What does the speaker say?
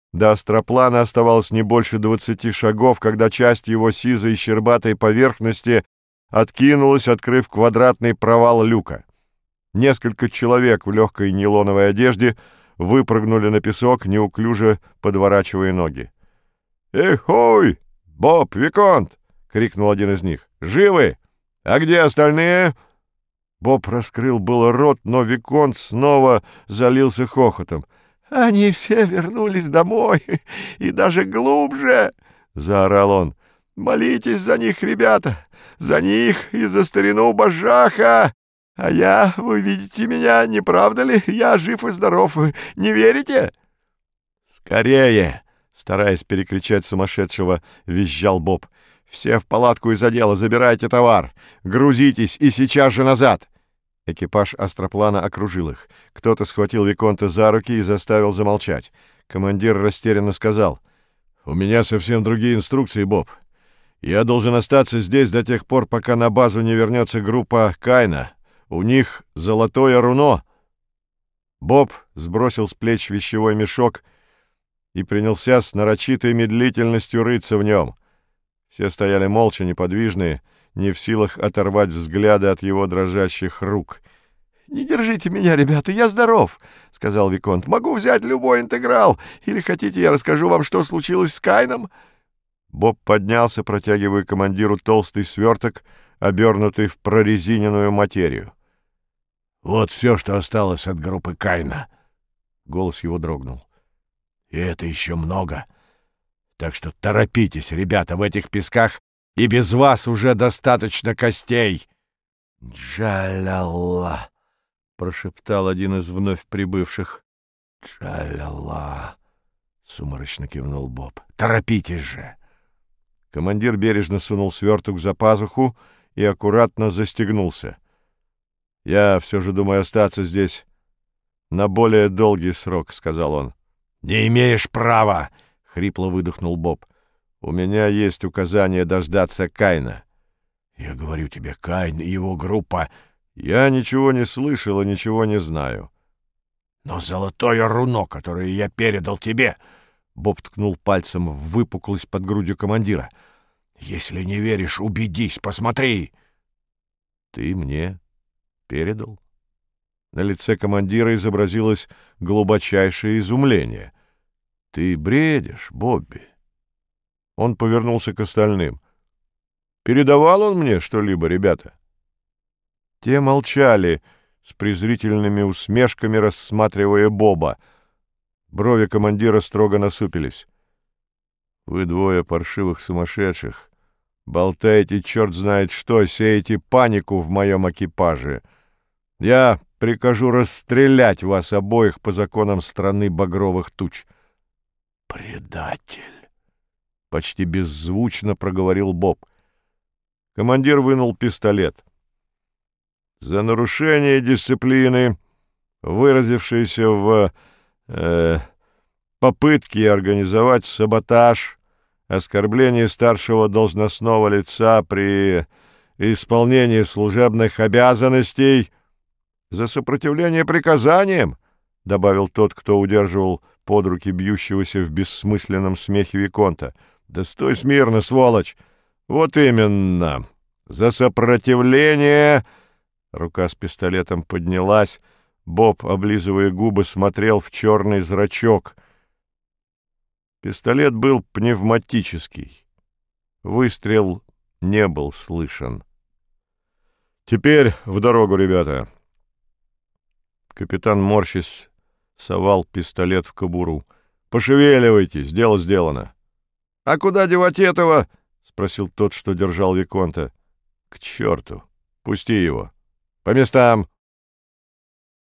До астроплана оставалось не больше 20 шагов, когда часть его сизой щербатой поверхности откинулась, открыв квадратный провал люка. Несколько человек в легкой нейлоновой одежде выпрыгнули на песок, неуклюже подворачивая ноги. «Эхой! Боб, Виконт!» — крикнул один из них. «Живы? А где остальные?» Боб раскрыл было рот, но Виконт снова залился хохотом. «Они все вернулись домой, и даже глубже!» — заорал он. «Молитесь за них, ребята! За них и за старину Бажаха! А я, вы видите меня, не правда ли? Я жив и здоров, не верите?» «Скорее!» — стараясь перекричать сумасшедшего, визжал Боб. «Все в палатку из отдела, забирайте товар! Грузитесь и сейчас же назад!» Экипаж астроплана окружил их. Кто-то схватил Виконта за руки и заставил замолчать. Командир растерянно сказал: «У меня совсем другие инструкции, Боб. Я должен остаться здесь до тех пор, пока на базу не вернется группа Кайна. У них золотое руно». Боб сбросил с плеч вещевой мешок и принялся с нарочитой медлительностью рыться в нем. Все стояли молча, неподвижные, не в силах оторвать взгляды от его дрожащих рук. «Не держите меня, ребята, я здоров», — сказал Виконт. «Могу взять любой интеграл. Или хотите, я расскажу вам, что случилось с Кайном?» Боб поднялся, протягивая командиру толстый сверток, обернутый в прорезиненную материю. «Вот все, что осталось от группы Кайна». Голос его дрогнул. «И это еще много. Так что торопитесь, ребята, в этих песках и без вас уже достаточно костей!» «Джа-ля-ла!» — прошептал один из вновь прибывших. «Джа-ля-ла!» — сумрачно кивнул Боб. «Торопитесь же!» Командир бережно сунул сверток за пазуху и аккуратно застегнулся. «Я все же думаю остаться здесь на более долгий срок», — сказал он. «Не имеешь права!» — хрипло выдохнул Боб. «У меня есть указание дождаться Кайна». «Я говорю тебе, Кайн и его группа...» «Я ничего не слышал и ничего не знаю». «Но золотое руно, которое я передал тебе...» Боб ткнул пальцем в выпуклость под грудью командира. «Если не веришь, убедись, посмотри!» «Ты мне передал?» На лице командира изобразилось глубочайшее изумление. «Ты бредишь, Бобби?» Он повернулся к остальным. «Передавал он мне что-либо, ребята?» Те молчали, с презрительными усмешками рассматривая Боба. Брови командира строго насупились. «Вы двое паршивых сумасшедших. Болтаете черт знает что, сеете панику в моем экипаже. Я прикажу расстрелять вас обоих по законам страны багровых туч». «Предатель!» — почти беззвучно проговорил Боб. Командир вынул пистолет. «За нарушение дисциплины, выразившееся в попытке организовать саботаж, оскорбление старшего должностного лица при исполнении служебных обязанностей, за сопротивление приказаниям», — добавил тот, кто удерживал под руки бьющегося в бессмысленном смехе Виконта. «Да стой смирно, сволочь! Вот именно! За сопротивление...» Рука с пистолетом поднялась. Боб, облизывая губы, смотрел в черный зрачок. Пистолет был пневматический. Выстрел не был слышен. «Теперь в дорогу, ребята!» Капитан, морщась, совал пистолет в кобуру. «Пошевеливайтесь, дело сделано». «А куда девать этого?» — спросил тот, что держал Виконта. «К черту! Пусти его! По местам!»